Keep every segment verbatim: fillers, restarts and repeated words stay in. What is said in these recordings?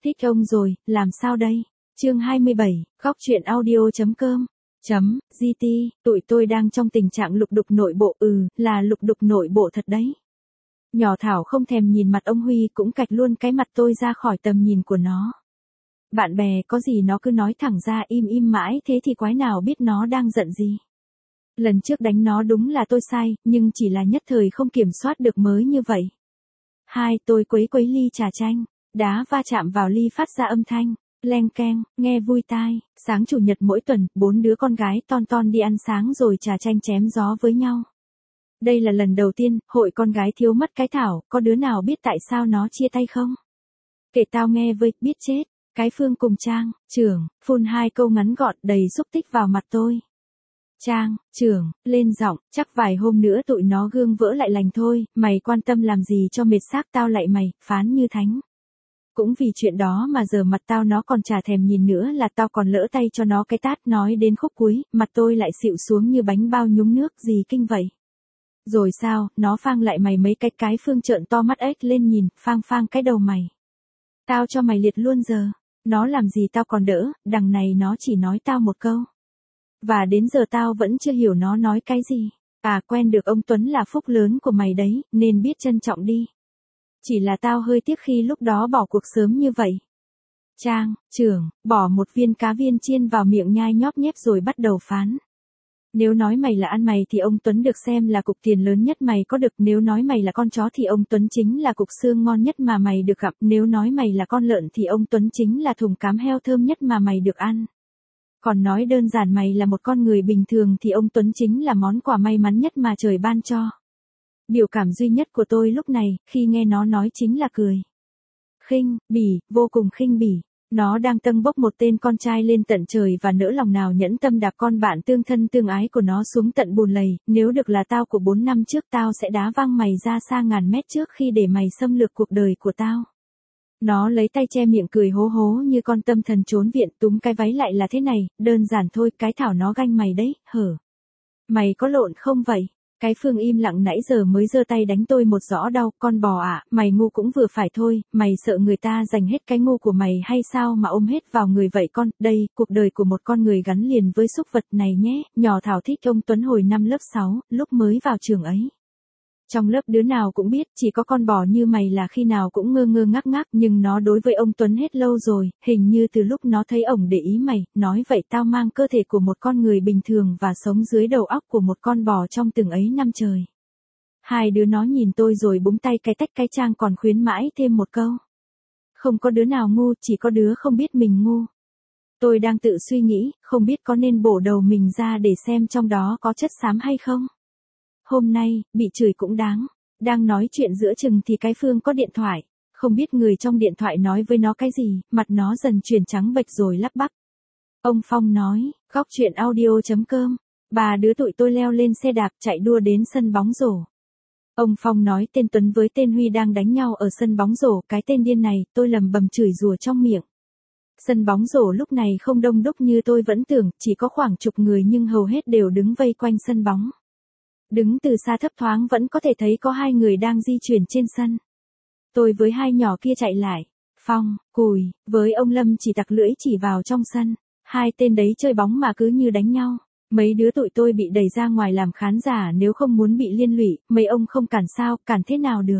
Thích ông rồi, làm sao đây? Chương hai mươi bảy, góc truyện audio.com. Chấm, giê tê, tụi tôi đang trong tình trạng lục đục nội bộ, ừ, là lục đục nội bộ thật đấy. Nhỏ Thảo không thèm nhìn mặt ông Huy cũng cạch luôn cái mặt tôi ra khỏi tầm nhìn của nó. Bạn bè có gì nó cứ nói thẳng ra im im mãi thế thì quái nào biết nó đang giận gì. Lần trước đánh nó đúng là tôi sai, nhưng chỉ là nhất thời không kiểm soát được mới như vậy. Hai, tôi quấy quấy ly trà chanh, đá va chạm vào ly phát ra âm thanh, leng keng, nghe vui tai. Sáng chủ nhật mỗi tuần, bốn đứa con gái ton ton đi ăn sáng rồi trà chanh chém gió với nhau. Đây là lần đầu tiên, hội con gái thiếu mất cái Thảo, có đứa nào biết tại sao nó chia tay không? Kể tao nghe với, biết chết. Cái Phương cùng Trang, trưởng, phun hai câu ngắn gọn đầy xúc tích vào mặt tôi. Trang, trưởng, lên giọng, chắc vài hôm nữa tụi nó gương vỡ lại lành thôi, mày quan tâm làm gì cho mệt xác tao lại mày, phán như thánh. Cũng vì chuyện đó mà giờ mặt tao nó còn chả thèm nhìn nữa là tao còn lỡ tay cho nó cái tát, nói đến khúc cuối, mặt tôi lại xịu xuống như bánh bao nhúng nước, gì kinh vậy. Rồi sao, nó phang lại mày mấy cái. Cái Phương trợn to mắt ếch lên nhìn, phang phang cái đầu mày. Tao cho mày liệt luôn giờ. Nó làm gì tao còn đỡ, đằng này nó chỉ nói tao một câu. Và đến giờ tao vẫn chưa hiểu nó nói cái gì. À, quen được ông Tuấn là phúc lớn của mày đấy, nên biết trân trọng đi. Chỉ là tao hơi tiếc khi lúc đó bỏ cuộc sớm như vậy. Trang, trưởng, bỏ một viên cá viên chiên vào miệng nhai nhóp nhép rồi bắt đầu phán. Nếu nói mày là ăn mày thì ông Tuấn được xem là cục tiền lớn nhất mày có được. Nếu nói mày là con chó thì ông Tuấn chính là cục xương ngon nhất mà mày được gặp. Nếu nói mày là con lợn thì ông Tuấn chính là thùng cám heo thơm nhất mà mày được ăn. Còn nói đơn giản mày là một con người bình thường thì ông Tuấn chính là món quà may mắn nhất mà trời ban cho. Biểu cảm duy nhất của tôi lúc này, khi nghe nó nói chính là cười. Khinh, bỉ, vô cùng khinh bỉ. Nó đang tâng bốc một tên con trai lên tận trời và nỡ lòng nào nhẫn tâm đạp con bạn tương thân tương ái của nó xuống tận bùn lầy. Nếu được là tao của bốn năm trước tao sẽ đá văng mày ra xa ngàn mét trước khi để mày xâm lược cuộc đời của tao. Nó lấy tay che miệng cười hố hố như con tâm thần trốn viện, túm cái váy lại là thế này, đơn giản thôi. Cái Thảo nó ganh mày đấy, hở. Mày có lộn không vậy? Cái Phương im lặng nãy giờ mới giơ tay đánh tôi một rõ đau. Con bò ạ, à, mày ngu cũng vừa phải thôi, mày sợ người ta giành hết cái ngu của mày hay sao mà ôm hết vào người vậy con. Đây, cuộc đời của một con người gắn liền với súc vật này nhé. Nhỏ Thảo thích ông Tuấn hồi năm lớp sáu, lúc mới vào trường ấy. Trong lớp đứa nào cũng biết, chỉ có con bò như mày là khi nào cũng ngơ ngơ ngác ngác, nhưng nó đối với ông Tuấn hết lâu rồi, hình như từ lúc nó thấy ổng để ý mày, nói vậy tao mang cơ thể của một con người bình thường và sống dưới đầu óc của một con bò trong từng ấy năm trời. Hai đứa nó nhìn tôi rồi búng tay cái tách. Cái Trang còn khuyến mãi thêm một câu. Không có đứa nào ngu, chỉ có đứa không biết mình ngu. Tôi đang tự suy nghĩ, không biết có nên bổ đầu mình ra để xem trong đó có chất xám hay không. Hôm nay, bị chửi cũng đáng. Đang nói chuyện giữa chừng thì cái Phương có điện thoại. Không biết người trong điện thoại nói với nó cái gì, mặt nó dần chuyển trắng bệch rồi lắp bắp. Ông Phong nói, góc truyện audio.com. Ba đứa tụi tôi leo lên xe đạp chạy đua đến sân bóng rổ. Ông Phong nói tên Tuấn với tên Huy đang đánh nhau ở sân bóng rổ. Cái tên điên này, tôi lầm bầm chửi rủa trong miệng. Sân bóng rổ lúc này không đông đúc như tôi vẫn tưởng, chỉ có khoảng chục người nhưng hầu hết đều đứng vây quanh sân bóng. Đứng từ xa thấp thoáng vẫn có thể thấy có hai người đang di chuyển trên sân. Tôi với hai nhỏ kia chạy lại. Phong, Cùi, với ông Lâm chỉ tặc lưỡi chỉ vào trong sân. Hai tên đấy chơi bóng mà cứ như đánh nhau. Mấy đứa tụi tôi bị đẩy ra ngoài làm khán giả nếu không muốn bị liên lụy. Mấy ông không cản sao, cản thế nào được.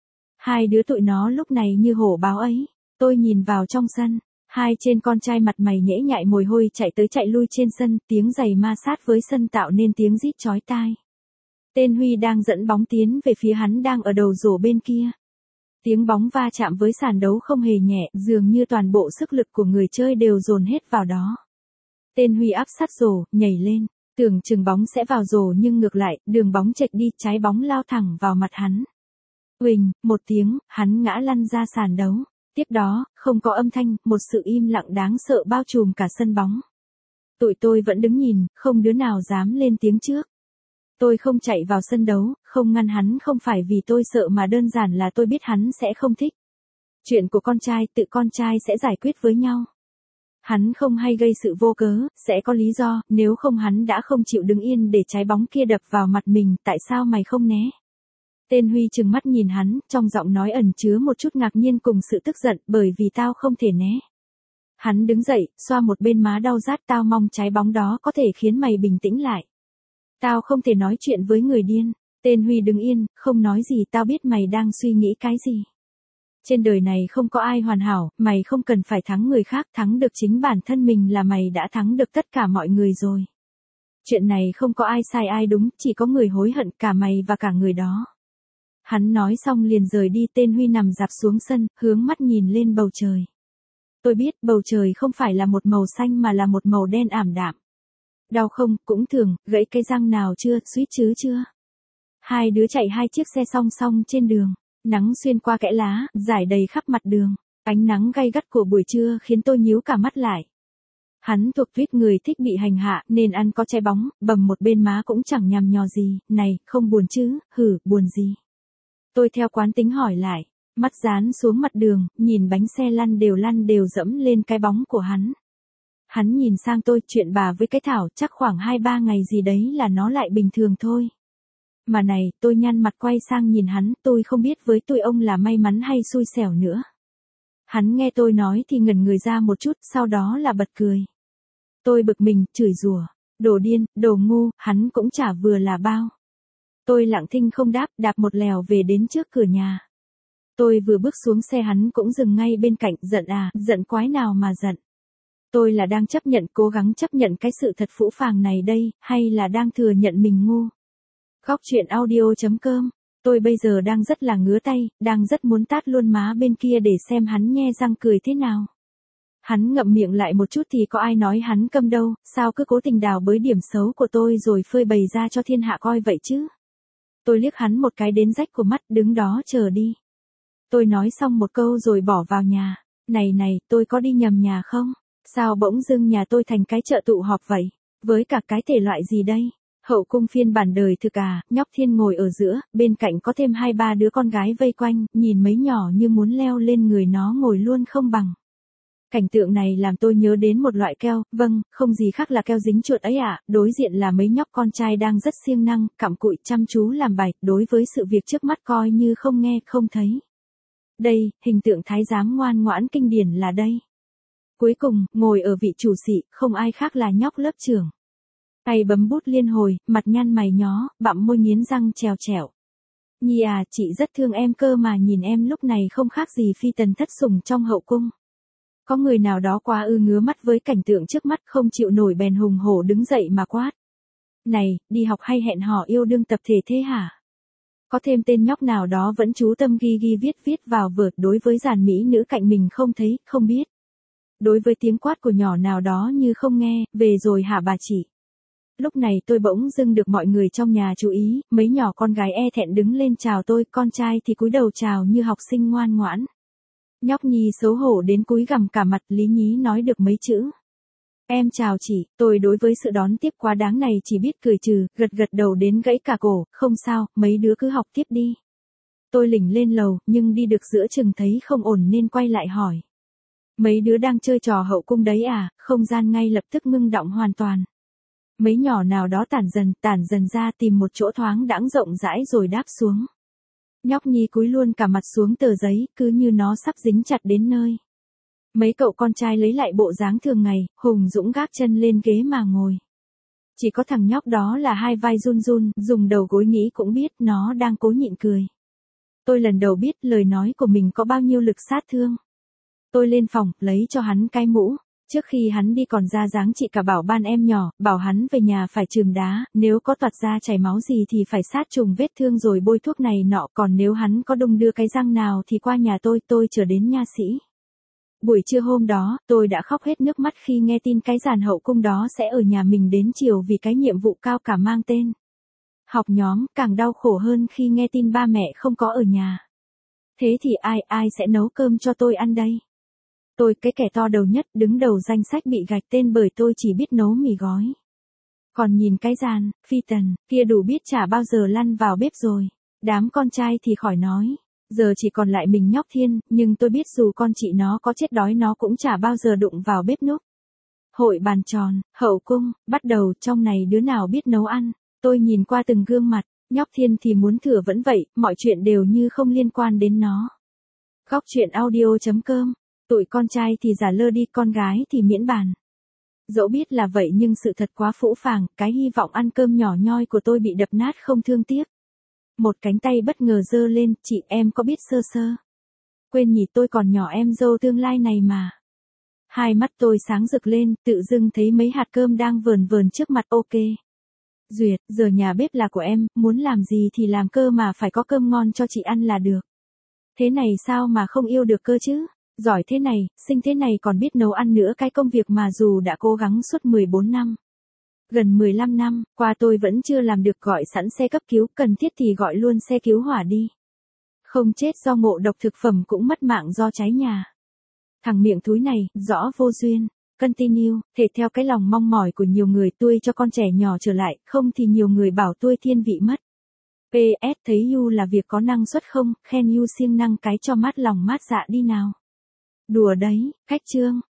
Hai đứa tụi nó lúc này như hổ báo ấy. Tôi nhìn vào trong sân. Hai trên con trai mặt mày nhễ nhại mồ hôi chạy tới chạy lui trên sân. Tiếng giày ma sát với sân tạo nên tiếng rít chói tai. Tên Huy đang dẫn bóng tiến về phía hắn đang ở đầu rổ bên kia. Tiếng bóng va chạm với sàn đấu không hề nhẹ, dường như toàn bộ sức lực của người chơi đều dồn hết vào đó. Tên Huy áp sát rổ, nhảy lên, tưởng chừng bóng sẽ vào rổ nhưng ngược lại, đường bóng chệch đi, trái bóng lao thẳng vào mặt hắn. Uỳnh, một tiếng, hắn ngã lăn ra sàn đấu. Tiếp đó, không có âm thanh, một sự im lặng đáng sợ bao trùm cả sân bóng. Tụi tôi vẫn đứng nhìn, không đứa nào dám lên tiếng trước. Tôi không chạy vào sân đấu, không ngăn hắn không phải vì tôi sợ mà đơn giản là tôi biết hắn sẽ không thích. Chuyện của con trai, tự con trai sẽ giải quyết với nhau. Hắn không hay gây sự vô cớ, sẽ có lý do, nếu không hắn đã không chịu đứng yên để trái bóng kia đập vào mặt mình, tại sao mày không né? Tên Huy trừng mắt nhìn hắn, trong giọng nói ẩn chứa một chút ngạc nhiên cùng sự tức giận, bởi vì tao không thể né. Hắn đứng dậy, xoa một bên má đau rát, tao mong trái bóng đó có thể khiến mày bình tĩnh lại. Tao không thể nói chuyện với người điên. Tên Huy đứng yên, không nói gì, tao biết mày đang suy nghĩ cái gì. Trên đời này không có ai hoàn hảo, mày không cần phải thắng người khác, thắng được chính bản thân mình là mày đã thắng được tất cả mọi người rồi. Chuyện này không có ai sai ai đúng, chỉ có người hối hận, cả mày và cả người đó. Hắn nói xong liền rời đi. Tên Huy nằm dạp xuống sân, hướng mắt nhìn lên bầu trời. Tôi biết bầu trời không phải là một màu xanh mà là một màu đen ảm đạm. Đau không, cũng thường, gãy cái răng nào chưa, suýt chứ chưa. Hai đứa chạy hai chiếc xe song song trên đường. Nắng xuyên qua kẽ lá, rải đầy khắp mặt đường. Ánh nắng gay gắt của buổi trưa khiến tôi nhíu cả mắt lại. Hắn thuộc tuýp người thích bị hành hạ nên ăn có trái bóng, bầm một bên má cũng chẳng nhằm nhò gì. Này, không buồn chứ, hử, buồn gì. Tôi theo quán tính hỏi lại. Mắt dán xuống mặt đường, nhìn bánh xe lăn đều lăn đều dẫm lên cái bóng của hắn. Hắn nhìn sang tôi, chuyện bà với cái Thảo chắc khoảng hai ba ngày gì đấy là nó lại bình thường thôi. Mà này, tôi nhăn mặt quay sang nhìn hắn, tôi không biết với tôi ông là may mắn hay xui xẻo nữa. Hắn nghe tôi nói thì ngẩn người ra một chút, sau đó là bật cười. Tôi bực mình, chửi rủa, đồ điên, đồ ngu, hắn cũng chả vừa là bao. Tôi lặng thinh không đáp, đạp một lèo về đến trước cửa nhà. Tôi vừa bước xuống xe hắn cũng dừng ngay bên cạnh, giận à, giận quái nào mà giận. Tôi là đang chấp nhận, cố gắng chấp nhận cái sự thật phũ phàng này đây, hay là đang thừa nhận mình ngu. Góc truyện audio chấm com. Tôi bây giờ đang rất là ngứa tay, đang rất muốn tát luôn má bên kia để xem hắn nhe răng cười thế nào. Hắn ngậm miệng lại một chút thì có ai nói hắn câm đâu, sao cứ cố tình đào bới điểm xấu của tôi rồi phơi bày ra cho thiên hạ coi vậy chứ. Tôi liếc hắn một cái đến rách của mắt, đứng đó chờ đi. Tôi nói xong một câu rồi bỏ vào nhà. Này này, tôi có đi nhầm nhà không? Sao bỗng dưng nhà tôi thành cái chợ tụ họp vậy? Với cả cái thể loại gì đây? Hậu cung phiên bản đời thực à, nhóc Thiên ngồi ở giữa, bên cạnh có thêm hai ba đứa con gái vây quanh, nhìn mấy nhỏ như muốn leo lên người nó ngồi luôn không bằng. Cảnh tượng này làm tôi nhớ đến một loại keo, vâng, không gì khác là keo dính chuột ấy ạ, đối diện là mấy nhóc con trai đang rất siêng năng, cặm cụi chăm chú làm bài, đối với sự việc trước mắt coi như không nghe, không thấy. Đây, hình tượng thái giám ngoan ngoãn kinh điển là đây. Cuối cùng, ngồi ở vị chủ sĩ, không ai khác là nhóc lớp trưởng. Tay bấm bút liên hồi, mặt nhăn mày nhó, bặm môi nghiến răng trèo trẻo. Nhi à, chị rất thương em cơ mà nhìn em lúc này không khác gì phi tần thất sủng trong hậu cung. Có người nào đó quá ư ngứa mắt với cảnh tượng trước mắt không chịu nổi bèn hùng hổ đứng dậy mà quát. Này, đi học hay hẹn hò yêu đương tập thể thế hả? Có thêm tên nhóc nào đó vẫn chú tâm ghi ghi viết viết vào vợt đối với dàn mỹ nữ cạnh mình không thấy, không biết. Đối với tiếng quát của nhỏ nào đó như không nghe, về rồi hả bà chị. Lúc này tôi bỗng dưng được mọi người trong nhà chú ý, mấy nhỏ con gái e thẹn đứng lên chào tôi, con trai thì cúi đầu chào như học sinh ngoan ngoãn. Nhóc Nhi xấu hổ đến cúi gằm cả mặt, lý nhí nói được mấy chữ. Em chào chị, tôi đối với sự đón tiếp quá đáng này chỉ biết cười trừ, gật gật đầu đến gãy cả cổ, không sao, mấy đứa cứ học tiếp đi. Tôi lỉnh lên lầu, nhưng đi được giữa chừng thấy không ổn nên quay lại hỏi. Mấy đứa đang chơi trò hậu cung đấy à, không gian ngay lập tức ngưng đọng hoàn toàn. Mấy nhỏ nào đó tản dần, tản dần ra tìm một chỗ thoáng đãng rộng rãi rồi đáp xuống. Nhóc Nhi cúi luôn cả mặt xuống tờ giấy, cứ như nó sắp dính chặt đến nơi. Mấy cậu con trai lấy lại bộ dáng thường ngày, hùng dũng gác chân lên ghế mà ngồi. Chỉ có thằng nhóc đó là hai vai run run, dùng đầu gối nghĩ cũng biết nó đang cố nhịn cười. Tôi lần đầu biết lời nói của mình có bao nhiêu lực sát thương. Tôi lên phòng, lấy cho hắn cái mũ. Trước khi hắn đi còn ra dáng chị cả bảo ban em nhỏ, bảo hắn về nhà phải chườm đá, nếu có toạt ra chảy máu gì thì phải sát trùng vết thương rồi bôi thuốc này nọ, còn nếu hắn có đung đưa cái răng nào thì qua nhà tôi, tôi chờ đến nha sĩ. Buổi trưa hôm đó, tôi đã khóc hết nước mắt khi nghe tin cái dàn hậu cung đó sẽ ở nhà mình đến chiều vì cái nhiệm vụ cao cả mang tên học nhóm, càng đau khổ hơn khi nghe tin ba mẹ không có ở nhà. Thế thì ai, ai sẽ nấu cơm cho tôi ăn đây? Tôi, cái kẻ to đầu nhất, đứng đầu danh sách bị gạch tên bởi tôi chỉ biết nấu mì gói. Còn nhìn cái dàn, phi tần, kia đủ biết chả bao giờ lăn vào bếp rồi. Đám con trai thì khỏi nói. Giờ chỉ còn lại mình nhóc Thiên, nhưng tôi biết dù con chị nó có chết đói nó cũng chả bao giờ đụng vào bếp núc. Hội bàn tròn, hậu cung, bắt đầu, trong này đứa nào biết nấu ăn. Tôi nhìn qua từng gương mặt, Nhóc Thiên thì muốn thừa vẫn vậy, mọi chuyện đều như không liên quan đến nó. Góc truyện audio.com. Tụi con trai thì giả lơ đi, con gái thì miễn bàn. Dẫu biết là vậy nhưng sự thật quá phũ phàng, cái hy vọng ăn cơm nhỏ nhoi của tôi bị đập nát không thương tiếc. Một cánh tay bất ngờ giơ lên, chị em có biết sơ sơ. Quên nhỉ, tôi còn nhỏ em dâu tương lai này mà. Hai mắt tôi sáng rực lên, tự dưng thấy mấy hạt cơm đang vờn vờn trước mặt. Ok. Duyệt, giờ nhà bếp là của em, muốn làm gì thì làm cơ mà phải có cơm ngon cho chị ăn là được. Thế này sao mà không yêu được cơ chứ? Giỏi thế này, xinh thế này còn biết nấu ăn nữa, cái công việc mà dù đã cố gắng suốt mười bốn năm. Gần mười lăm năm, qua tôi vẫn chưa làm được, gọi sẵn xe cấp cứu, cần thiết thì gọi luôn xe cứu hỏa đi. Không chết do ngộ độc thực phẩm cũng mất mạng do cháy nhà. Thằng miệng thúi này, rõ vô duyên. Continue, thể theo cái lòng mong mỏi của nhiều người, tôi cho con trẻ nhỏ trở lại, không thì nhiều người bảo tôi thiên vị mất. pê ét thấy You là việc có năng suất không, khen You siêng năng cái cho mát lòng mát dạ đi nào. Đùa đấy, cách chương.